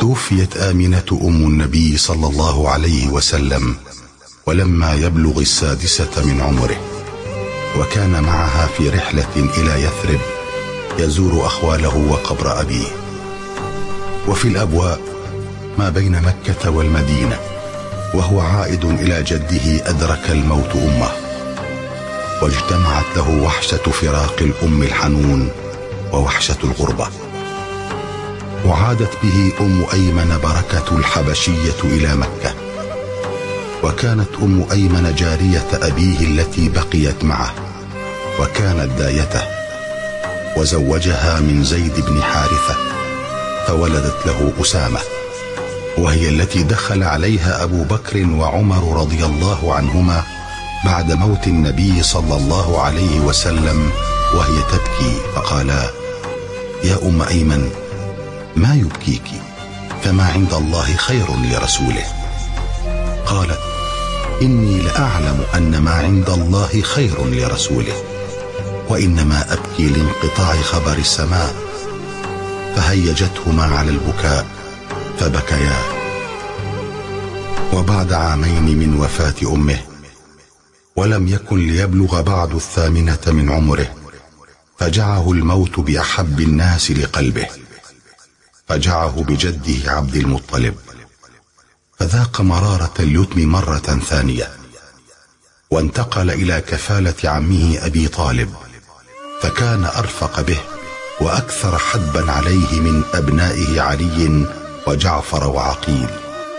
توفيت آمنة أم النبي صلى الله عليه وسلم ولما يبلغ 6 من عمره، وكان معها في رحلة إلى يثرب يزور أخواله وقبر أبيه. وفي الأبواء ما بين مكة والمدينة وهو عائد إلى جده أدرك الموت أمه، واجتمعت له وحشة فراق الأم الحنون ووحشة الغربة. وعادت به أم أيمن بركة الحبشية إلى مكة، وكانت أم أيمن جارية أبيه التي بقيت معه، وكانت دايته، وزوجها من زيد بن حارثة فولدت له أسامة، وهي التي دخل عليها أبو بكر وعمر رضي الله عنهما بعد موت النبي صلى الله عليه وسلم وهي تبكي، فقالا: يا أم أيمن، ما يبكيك؟ فما عند الله خير لرسوله. قالت: إني لأعلم أن ما عند الله خير لرسوله، وإنما أبكي لانقطاع خبر السماء. فهيجتهما على البكاء فبكيا. وبعد عامين من وفاة أمه ولم يكن ليبلغ بعد 8 من عمره، فجعه الموت بأحب الناس لقلبه، فجعه بجده عبد المطلب، فذاق مرارة اليتم مرة ثانية، وانتقل إلى كفالة عمه أبي طالب، فكان أرفق به وأكثر حدبا عليه من أبنائه علي وجعفر وعقيل.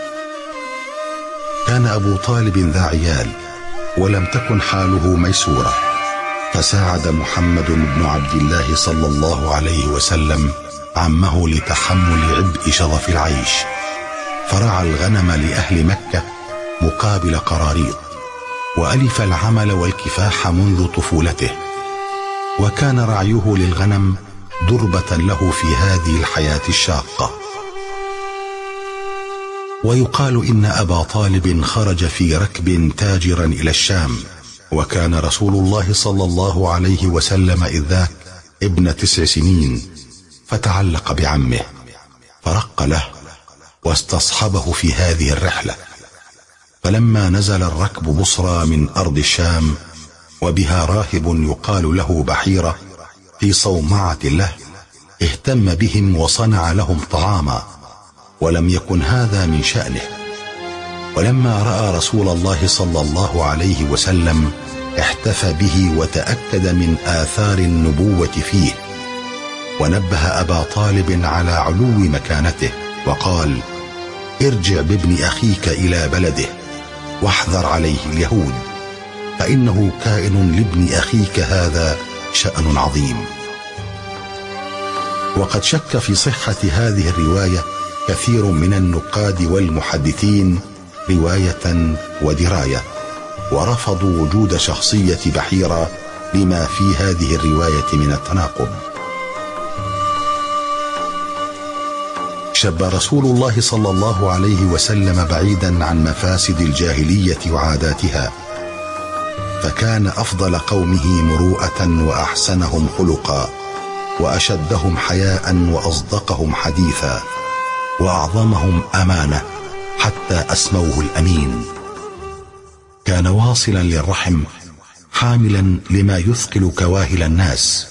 كان أبو طالب ذا عيال، ولم تكن حاله ميسورة، فساعد محمد بن عبد الله صلى الله عليه وسلم عمه لتحمل عبء شظف العيش، فرعى الغنم لأهل مكة مقابل قراريط، وألف العمل والكفاح منذ طفولته، وكان رعيه للغنم ضربة له في هذه الحياة الشاقة. ويقال إن أبا طالب خرج في ركب تاجرا إلى الشام، وكان رسول الله صلى الله عليه وسلم إذ ذاك ابن 9 سنين، فتعلق بعمه فرق له واستصحبه في هذه الرحلة. فلما نزل الركب بصرى من أرض الشام وبها راهب يقال له بحيرة في صومعة له، اهتم بهم وصنع لهم طعاما، ولم يكن هذا من شأنه. ولما رأى رسول الله صلى الله عليه وسلم احتفى به وتأكد من آثار النبوة فيه، ونبه أبا طالب على علو مكانته، وقال: ارجع بابن أخيك إلى بلده واحذر عليه اليهود، فإنه كائن لابن أخيك هذا شأن عظيم. وقد شك في صحة هذه الرواية كثير من النقاد والمحدثين رواية ودراية، ورفضوا وجود شخصية بحيرة لما في هذه الرواية من التناقض. شب رسول الله صلى الله عليه وسلم بعيدا عن مفاسد الجاهلية وعاداتها، فكان أفضل قومه مروءة وأحسنهم خلقا، وأشدهم حياء وأصدقهم حديثا، وأعظمهم أمانة حتى أسموه الأمين. كان واصلا للرحم، حاملا لما يثقل كواهل الناس.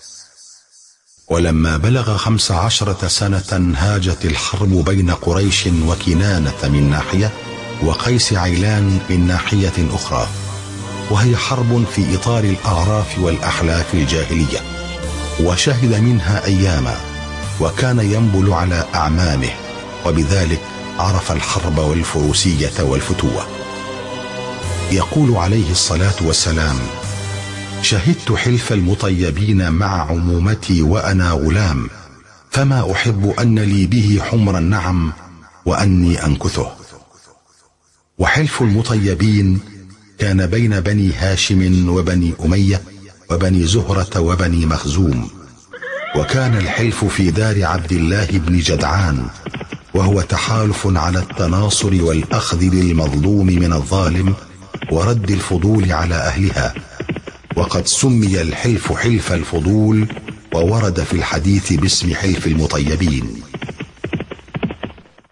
ولما بلغ 15 سنة هاجت الحرب بين قريش وكنانة من ناحية وقيس عيلان من ناحية أخرى، وهي حرب في إطار الأعراف والأحلاف الجاهلية، وشهد منها أياما، وكان ينبل على أعمامه، وبذلك عرف الحرب والفروسية والفتوة. يقول عليه الصلاة والسلام: شهدت حلف المطيبين مع عمومتي وأنا غلام، فما أحب أن لي به حمر النعم وأني أنكثه. وحلف المطيبين كان بين بني هاشم وبني أمية وبني زهرة وبني مخزوم، وكان الحلف في دار عبد الله بن جدعان، وهو تحالف على التناصر والأخذ للمظلوم من الظالم ورد الفضول على أهلها، وقد سمي الحلف حلف الفضول، وورد في الحديث باسم حلف المطيبين.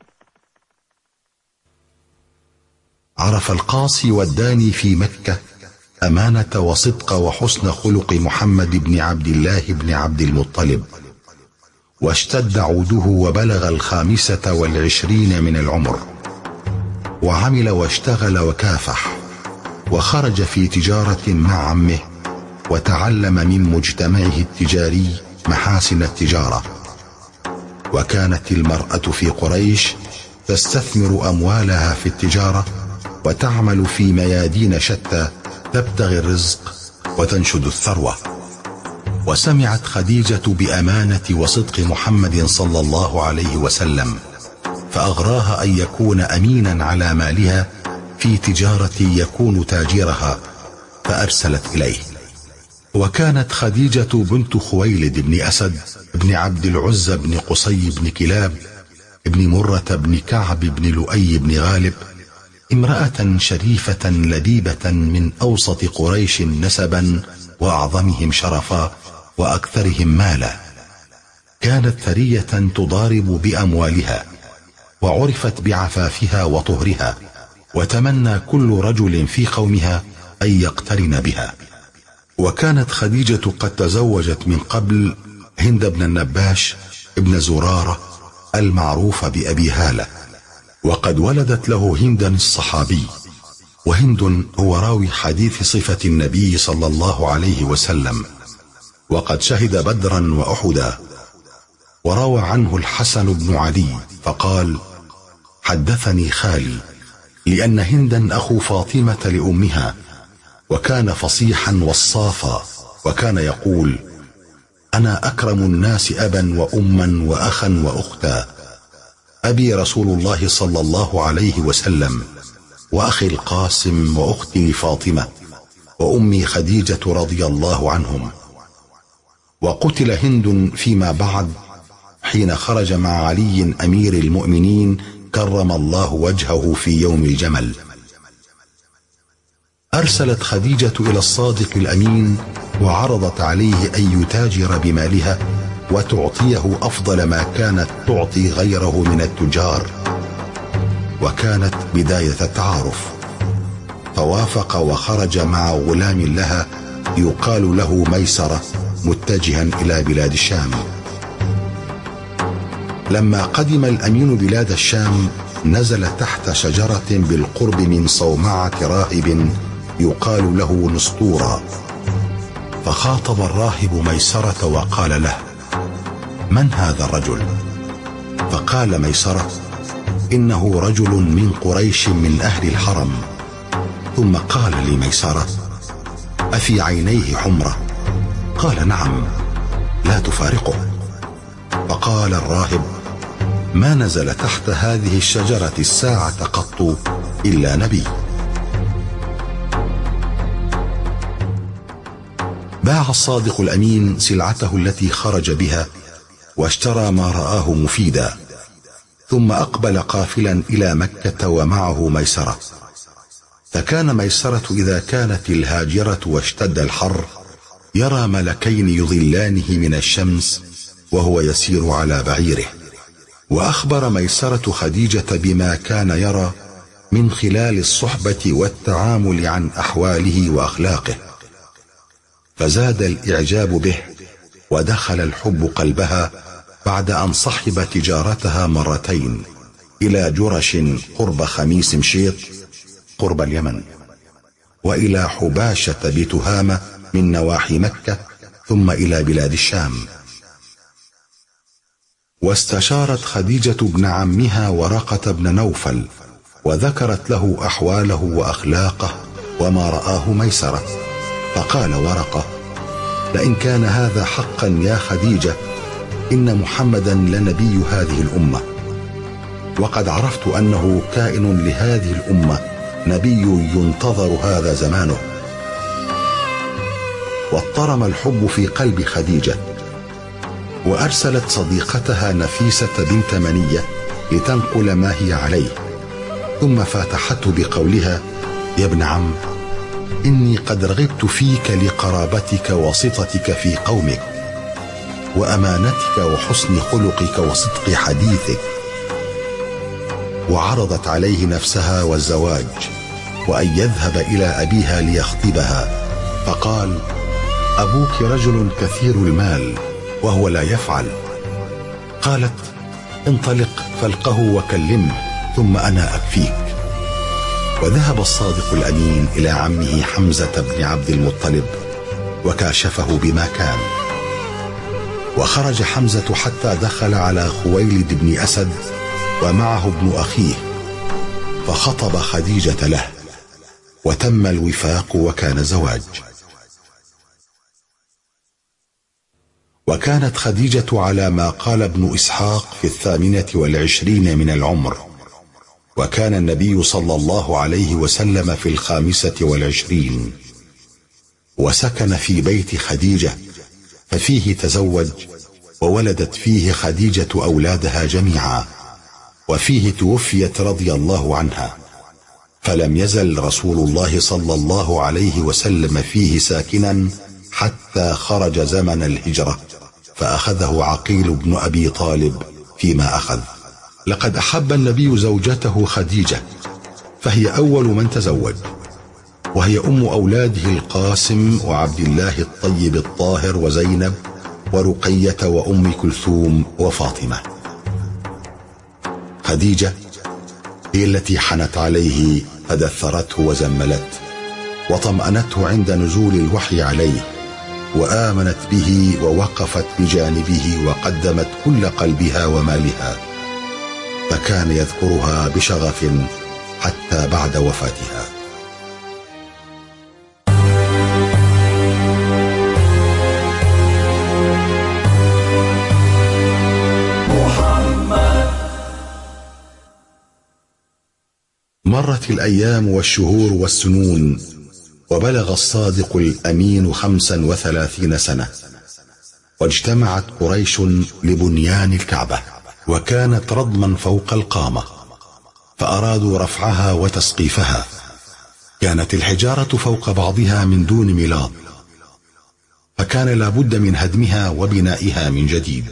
عرف القاصي والداني في مكة أمانة وصدق وحسن خلق محمد بن عبد الله بن عبد المطلب، واشتد عوده وبلغ 25 من العمر، وعمل واشتغل وكافح، وخرج في تجارة مع عمه، وتعلم من مجتمعه التجاري محاسن التجارة. وكانت المرأة في قريش تستثمر أموالها في التجارة، وتعمل في ميادين شتى تبتغي الرزق وتنشد الثروة. وسمعت خديجة بأمانة وصدق محمد صلى الله عليه وسلم، فأغراها أن يكون أمينا على مالها في تجارة يكون تاجرها، فأرسلت إليه. وكانت خديجة بنت خويلد بن أسد بن عبد العزى بن قصي بن كلاب بن مرة بن كعب بن لؤي بن غالب امرأة شريفة لبيبة من أوسط قريش نسبا وأعظمهم شرفا وأكثرهم مالا. كانت ثرية تضارب بأموالها، وعرفت بعفافها وطهرها، وتمنى كل رجل في قومها أن يقترن بها. وكانت خديجة قد تزوجت من قبل هند بن النباش ابن زرارة المعروف بأبي هالة، وقد ولدت له هندا الصحابي. وهند هو راوي حديث صفة النبي صلى الله عليه وسلم، وقد شهد بدرا وأحدا. وروى عنه الحسن بن علي فقال: حدثني خالي، لأن هندا أخو فاطمة لأمها، وكان فصيحا وصافا، وكان يقول: أنا أكرم الناس أبا وأما وأخا وأختا، أبي رسول الله صلى الله عليه وسلم، وأخي القاسم، وأختي فاطمة، وأمي خديجة رضي الله عنهم. وقتل هند فيما بعد حين خرج مع علي أمير المؤمنين كرم الله وجهه في يوم الجمل. أرسلت خديجة إلى الصادق الأمين، وعرضت عليه أن يتاجر بمالها وتعطيه أفضل ما كانت تعطي غيره من التجار. وكانت بداية التعارف، فوافق وخرج مع غلام لها يقال له ميسرة متجها إلى بلاد الشام. لما قدم الأمين بلاد الشام نزل تحت شجرة بالقرب من صومعة راهب يقال له نسطورا، فخاطب الراهب ميسرة وقال له: من هذا الرجل؟ فقال ميسرة: إنه رجل من قريش من أهل الحرم. ثم قال لميسرة: أفي عينيه حمرة؟ قال: نعم، لا تفارقه. فقال الراهب: ما نزل تحت هذه الشجرة الساعة قط إلا نبي. باع الصادق الأمين سلعته التي خرج بها، واشترى ما رآه مفيدا، ثم أقبل قافلا إلى مكة ومعه ميسرة. فكان ميسرة إذا كانت الهاجرة واشتد الحر يرى ملكين يظلانه من الشمس وهو يسير على بعيره. وأخبر ميسرة خديجة بما كان يرى من خلال الصحبة والتعامل عن أحواله وأخلاقه، فزاد الإعجاب به، ودخل الحب قلبها بعد أن صحب تجارتها مرتين إلى جرش قرب خميس مشيط قرب اليمن، وإلى حباشة بتهامة من نواحي مكة، ثم إلى بلاد الشام. واستشارت خديجة ابن عمها ورقة بن نوفل، وذكرت له أحواله وأخلاقه وما رآه ميسرة. فقال ورقة: لئن كان هذا حقا يا خديجة، إن محمدا لنبي هذه الأمة، وقد عرفت أنه كائن لهذه الأمة نبي ينتظر هذا زمانه. واضطرم الحب في قلب خديجة، وأرسلت صديقتها نفيسة بنت منية لتنقل ما هي عليه، ثم فاتحته بقولها: يا ابن عم، إني قد رغبت فيك لقرابتك وسطتك في قومك، وأمانتك وحسن خلقك وصدق حديثك. وعرضت عليه نفسها والزواج، وأن يذهب إلى أبيها ليخطبها، فقال: أبوك رجل كثير المال وهو لا يفعل. قالت: انطلق فالقه وكلمه ثم أنا أكفيك. وذهب الصادق الأمين إلى عمه حمزة بن عبد المطلب وكاشفه بما كان. وخرج حمزة حتى دخل على خويلد بن أسد ومعه ابن أخيه، فخطب خديجة له، وتم الوفاق وكان زواج. وكانت خديجة على ما قال ابن إسحاق في 28 من العمر، وكان النبي صلى الله عليه وسلم في 25، وسكن في بيت خديجة، ففيه تزوج، وولدت فيه خديجة أولادها جميعا، وفيه توفيت رضي الله عنها، فلم يزل رسول الله صلى الله عليه وسلم فيه ساكنا حتى خرج زمن الهجرة، فأخذه عقيل بن أبي طالب فيما أخذ. لقد أحب النبي زوجته خديجة، فهي أول من تزوج، وهي أم أولاده القاسم وعبد الله الطيب الطاهر وزينب ورقية وأم كلثوم وفاطمة. خديجة هي التي حنت عليه فدثرته وزملته وطمأنته عند نزول الوحي عليه، وآمنت به ووقفت بجانبه وقدمت كل قلبها ومالها، فكان يذكرها بشغف حتى بعد وفاتها. مرت الأيام والشهور والسنون، وبلغ الصادق الأمين 35 سنة، واجتمعت قريش لبنيان الكعبة، وكانت ردما فوق القامة، فأرادوا رفعها وتسقيفها. كانت الحجارة فوق بعضها من دون ملاط، فكان لابد من هدمها وبنائها من جديد.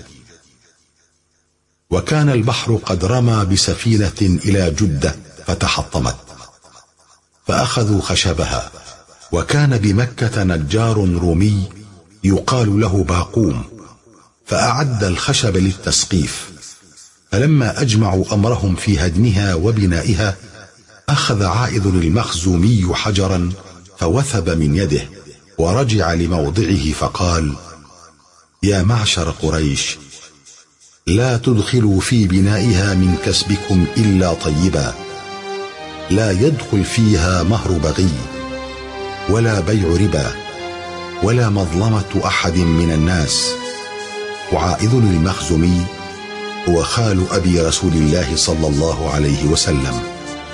وكان البحر قد رمى بسفينة إلى جدة فتحطمت، فأخذوا خشبها. وكان بمكة نجار رومي يقال له باقوم، فأعد الخشب للتسقيف. فلما أجمعوا أمرهم في هدمها وبنائها، أخذ عائذ المخزومي حجرا فوثب من يده، ورجع لموضعه فقال: يا معشر قريش، لا تدخلوا في بنائها من كسبكم إلا طيبا، لا يدخل فيها مهر بغي ولا بيع ربا ولا مظلمة أحد من الناس. وعائذ المخزومي هو خال أبي رسول الله صلى الله عليه وسلم.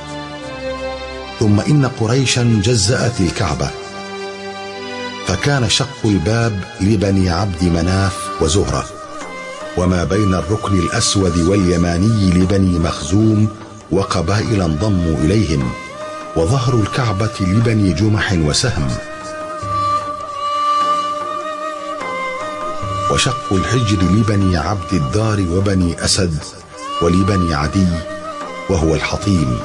ثم إن قريشا جزأت الكعبة، فكان شق الباب لبني عبد مناف وزهرة، وما بين الركن الأسود واليماني لبني مخزوم وقبائل انضموا إليهم، وظهر الكعبة لبني جمح وسهم. وشق الحجر لبني عبد الدار وبني أسد ولبني عدي وهو الحطيم.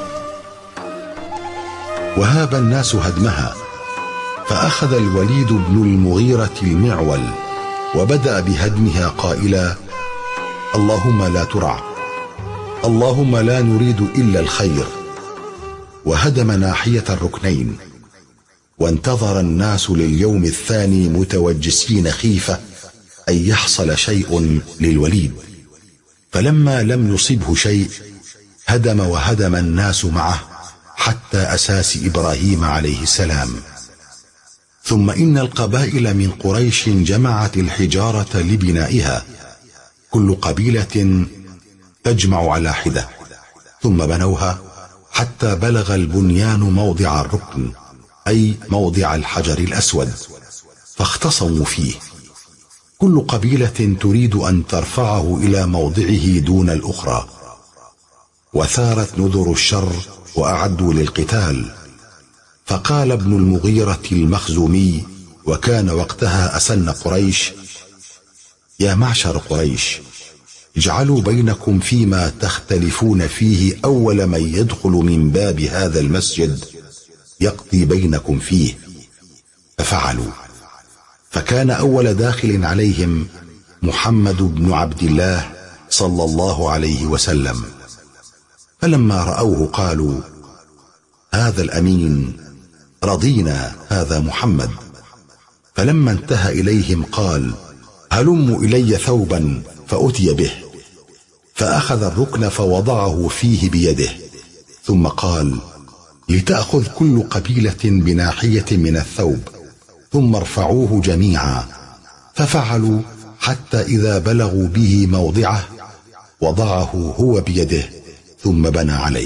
وهاب الناس هدمها، فأخذ الوليد بن المغيرة المعول وبدأ بهدمها قائلا: اللهم لا ترع، اللهم لا نريد إلا الخير. وهدم ناحية الركنين، وانتظر الناس لليوم الثاني متوجسين خيفة أن يحصل شيء للوليد، فلما لم يصبه شيء هدم وهدم الناس معه حتى أساس إبراهيم عليه السلام. ثم إن القبائل من قريش جمعت الحجارة لبنائها، كل قبيلة تجمع على حدة، ثم بنوها حتى بلغ البنيان موضع الركن، أي موضع الحجر الأسود، فاختصموا فيه، كل قبيلة تريد أن ترفعه إلى موضعه دون الأخرى. وثارت نذر الشر وأعدوا للقتال. فقال ابن المغيرة المخزومي، وكان وقتها أسن قريش: يا معشر قريش، اجعلوا بينكم فيما تختلفون فيه أول من يدخل من باب هذا المسجد يقضي بينكم فيه. ففعلوا، فكان أول داخل عليهم محمد بن عبد الله صلى الله عليه وسلم. فلما رأوه قالوا: هذا الأمين، رضينا، هذا محمد. فلما انتهى إليهم قال: هلموا إلي ثوبا، فأتي به، فأخذ الركن فوضعه فيه بيده، ثم قال: لتأخذ كل قبيلة بناحية من الثوب، ثم ارفعوه جميعا. ففعلوا حتى إذا بلغوا به موضعه وضعه هو بيده، ثم بنى عليه.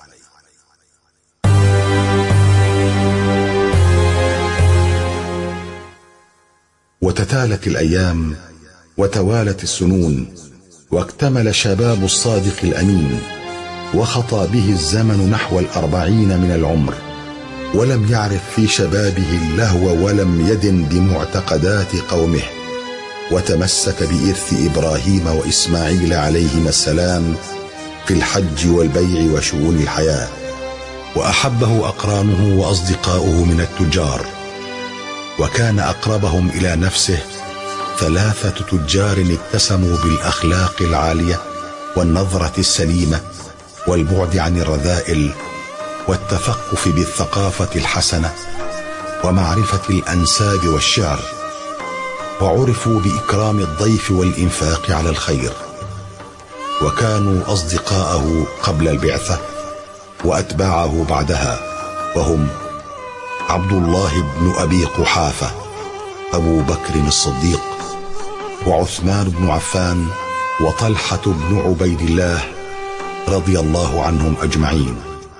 وتتالت الأيام وتوالت السنون، واكتمل شباب الصادق الأمين، وخطى به الزمن نحو 40 من العمر، ولم يعرف في شبابه اللهو، ولم يدن بمعتقدات قومه، وتمسك بإرث إبراهيم وإسماعيل عليهما السلام في الحج والبيع وشؤون الحياة. وأحبه أقرانه وأصدقاؤه من التجار، وكان أقربهم إلى نفسه 3 تجار اتسموا بالأخلاق العالية والنظرة السليمة والبعد عن الرذائل والتثقف بالثقافة الحسنة ومعرفة الأنساب والشعر، وعرفوا بإكرام الضيف والإنفاق على الخير، وكانوا أصدقاءه قبل البعثة وأتباعه بعدها، وهم عبد الله بن أبي قحافة، أبو بكر الصديق، وعثمان بن عفان، وطلحة بن عبيد الله، رضي الله عنهم أجمعين.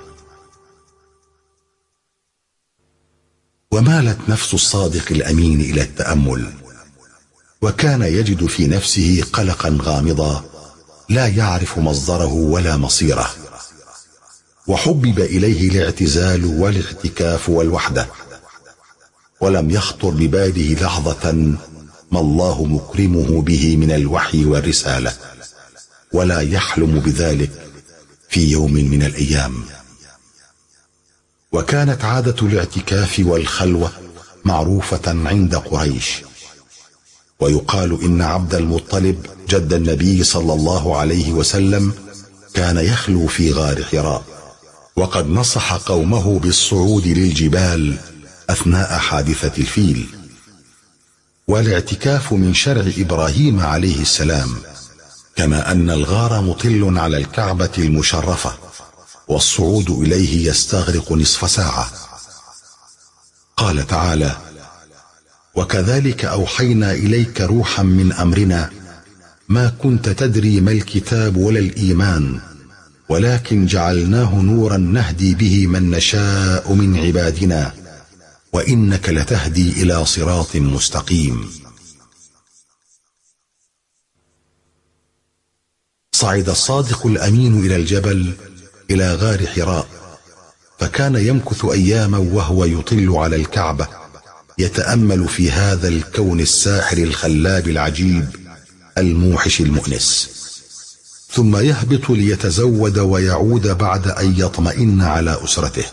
ومالت نفس الصادق الأمين إلى التأمل، وكان يجد في نفسه قلقا غامضا لا يعرف مصدره ولا مصيره، وحبب إليه الاعتزال والاعتكاف والوحدة، ولم يخطر بباله لحظة ما الله مكرمه به من الوحي والرسالة، ولا يحلم بذلك في يوم من الأيام. وكانت عادة الاعتكاف والخلوة معروفة عند قريش، ويقال إن عبد المطلب جد النبي صلى الله عليه وسلم كان يخلو في غار حراء، وقد نصح قومه بالصعود للجبال أثناء حادثة الفيل. والاعتكاف من شرع إبراهيم عليه السلام، كما أن الغار مطل على الكعبة المشرفة، والصعود إليه يستغرق نصف ساعة. قال تعالى: وكذلك أوحينا إليك روحا من أمرنا ما كنت تدري ما الكتاب ولا الإيمان، ولكن جعلناه نورا نهدي به من نشاء من عبادنا، وإنك لتهدي إلى صراط مستقيم. صعد الصادق الأمين إلى الجبل إلى غار حراء، فكان يمكث أياما وهو يطل على الكعبة يتأمل في هذا الكون الساحر الخلاب العجيب الموحش المؤنس، ثم يهبط ليتزود ويعود بعد أن يطمئن على أسرته.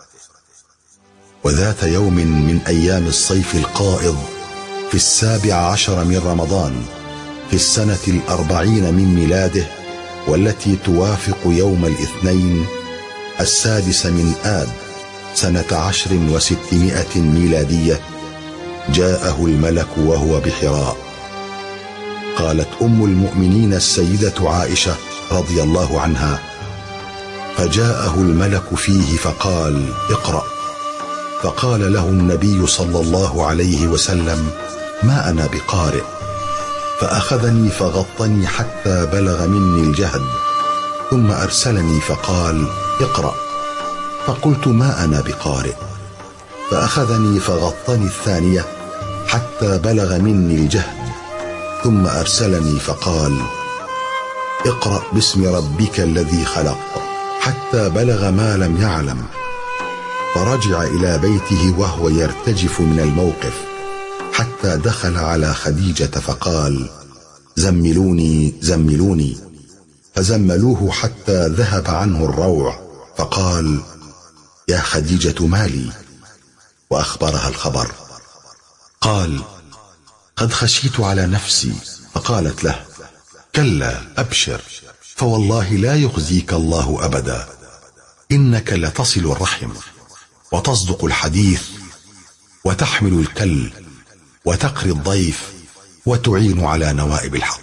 وذات يوم من أيام الصيف القائض في 17 من رمضان في السنة 40 من ميلاده، والتي توافق يوم الاثنين 6 من آب سنة 10 و600 ميلادية، جاءه الملك وهو بحراء. قالت أم المؤمنين السيدة عائشة رضي الله عنها: فجاءه الملك فيه فقال: اقرأ. فقال له النبي صلى الله عليه وسلم: ما أنا بقارئ. فأخذني فغطني حتى بلغ مني الجهد، ثم أرسلني فقال: اقرأ. فقلت: ما أنا بقارئ. فأخذني فغطني الثانية حتى بلغ مني الجهد، ثم أرسلني فقال: اقرأ باسم ربك الذي خلق، حتى بلغ ما لم يعلم. فرجع إلى بيته وهو يرتجف من الموقف، حتى دخل على خديجة فقال: زملوني زملوني. فزملوه حتى ذهب عنه الروع، فقال: يا خديجة مالي؟ وأخبرها الخبر. قال: قد خشيت على نفسي. فقالت له: كلا، أبشر، فوالله لا يخزيك الله أبدا، إنك لتصل الرحم وتصدق الحديث وتحمل الكل وتقري الضيف وتعين على نوائب الحق.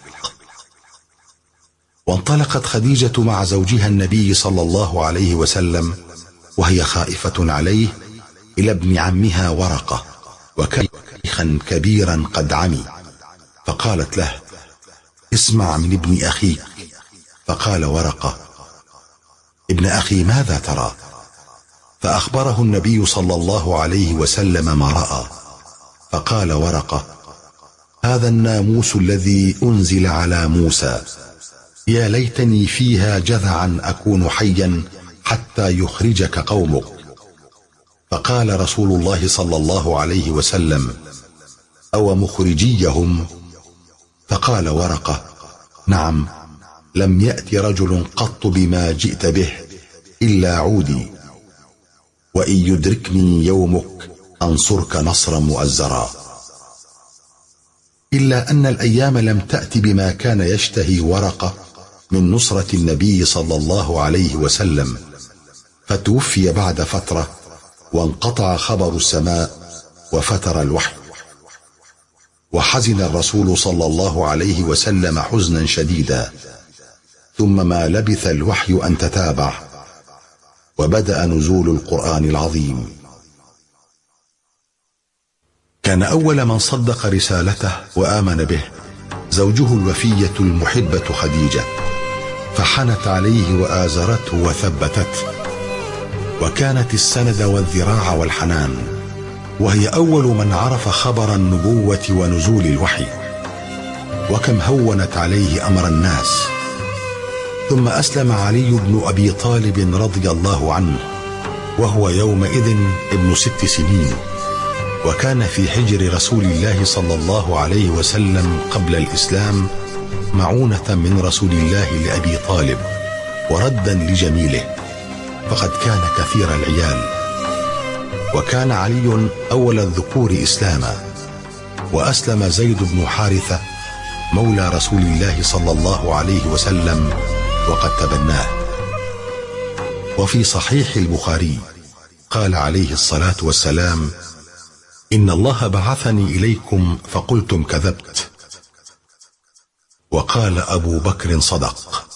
وانطلقت خديجة مع زوجها النبي صلى الله عليه وسلم وهي خائفة عليه إلى ابن عمها ورقة، وكان شيخا كبيرا قد عمي، فقالت له: اسمع من ابن أخيك. فقال ورقة: ابن أخي ماذا ترى؟ فأخبره النبي صلى الله عليه وسلم ما رأى. فقال ورقة: هذا الناموس الذي أنزل على موسى، يا ليتني فيها جذعا أكون حيا حتى يخرجك قومك. فقال رسول الله صلى الله عليه وسلم: أو مخرجيهم؟ فقال ورقة: نعم، لم يأت رجل قط بما جئت به إلا عودي، وإن يدركني يومك أنصرك نصرا مؤزرا. إلا أن الأيام لم تأت بما كان يشتهي ورقة من نصرة النبي صلى الله عليه وسلم، فتوفي بعد فترة، وانقطع خبر السماء وفتر الوحي. وحزن الرسول صلى الله عليه وسلم حزنا شديدا، ثم ما لبث الوحي أن تتابع، وبدأ نزول القرآن العظيم. كان أول من صدق رسالته وآمن به زوجه الوفية المحبة خديجة، فحنت عليه وآزرته وثبتته، وكانت السند والذراع والحنان، وهي أول من عرف خبر النبوة ونزول الوحي، وكم هونت عليه أمر الناس. ثم أسلم علي بن أبي طالب رضي الله عنه وهو يومئذ ابن 6 سنين، وكان في حجر رسول الله صلى الله عليه وسلم قبل الإسلام معونة من رسول الله لأبي طالب وردا لجميله، فقد كان كثير العيال. وكان علي أول الذكور إسلاما، وأسلم زيد بن حارثة مولى رسول الله صلى الله عليه وسلم وقد تبناه. وفي صحيح البخاري قال عليه الصلاة والسلام: إن الله بعثني إليكم فقلتم كذبت. وقال أبو بكر: صدق.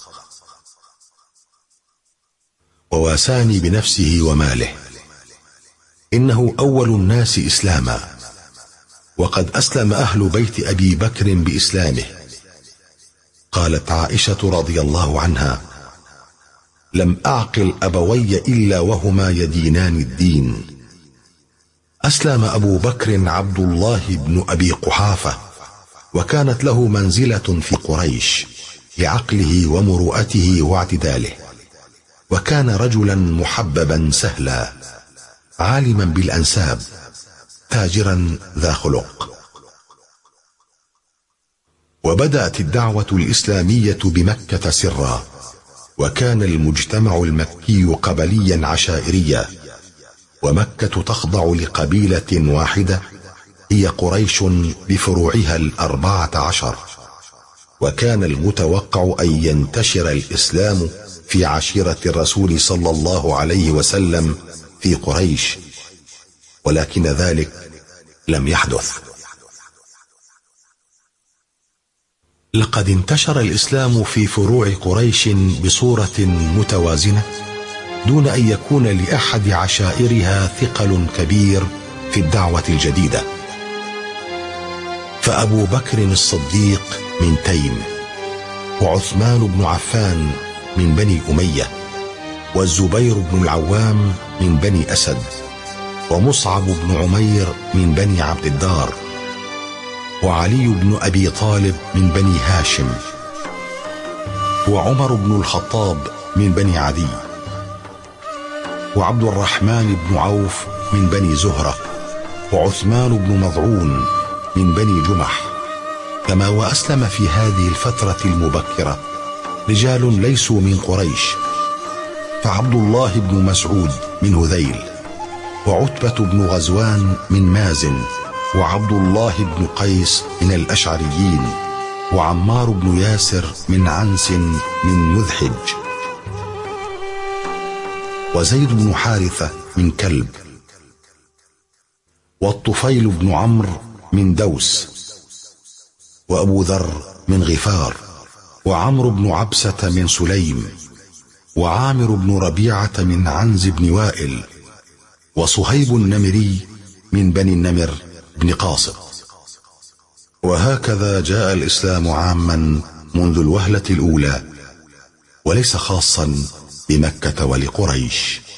وواساني بنفسه وماله، إنه أول الناس إسلاما، وقد أسلم أهل بيت أبي بكر بإسلامه. قالت عائشة رضي الله عنها: لم أعقل أبوي إلا وهما يدينان الدين. أسلم أبو بكر عبد الله بن أبي قحافة، وكانت له منزلة في قريش لعقله ومروءته واعتداله، وكان رجلا محببا سهلا، عالما بالأنساب، تاجرا ذا خلق. وبدأت الدعوة الإسلامية بمكة سرا، وكان المجتمع المكي قبليا عشائريا، ومكة تخضع لقبيلة واحدة هي قريش بفروعها 14، وكان المتوقع أن ينتشر الإسلام في عشيرة الرسول صلى الله عليه وسلم في قريش، ولكن ذلك لم يحدث. لقد انتشر الإسلام في فروع قريش بصورة متوازنة دون أن يكون لأحد عشائرها ثقل كبير في الدعوة الجديدة. فأبو بكر الصديق من تيم، وعثمان بن عفان من بني أمية، والزبير بن العوام من بني أسد، ومصعب بن عمير من بني عبد الدار، وعلي بن أبي طالب من بني هاشم، وعمر بن الخطاب من بني عدي، وعبد الرحمن بن عوف من بني زهرة، وعثمان بن مضعون من بني جمح. كما وأسلم في هذه الفترة المبكرة رجال ليسوا من قريش، فعبد الله بن مسعود من هذيل، وعتبة بن غزوان من مازن، وعبد الله بن قيس من الأشعريين، وعمار بن ياسر من عنس من مذحج، وزيد بن حارثة من كلب، والطفيل بن عمرو من دوس، وأبو ذر من غفار، وعمرو بن عبسة من سليم، وعامر بن ربيعة من عنز بن وائل، وصهيب النمري من بني النمر بن قاصد. وهكذا جاء الإسلام عاما منذ الوهلة الأولى، وليس خاصا بمكة ولقريش.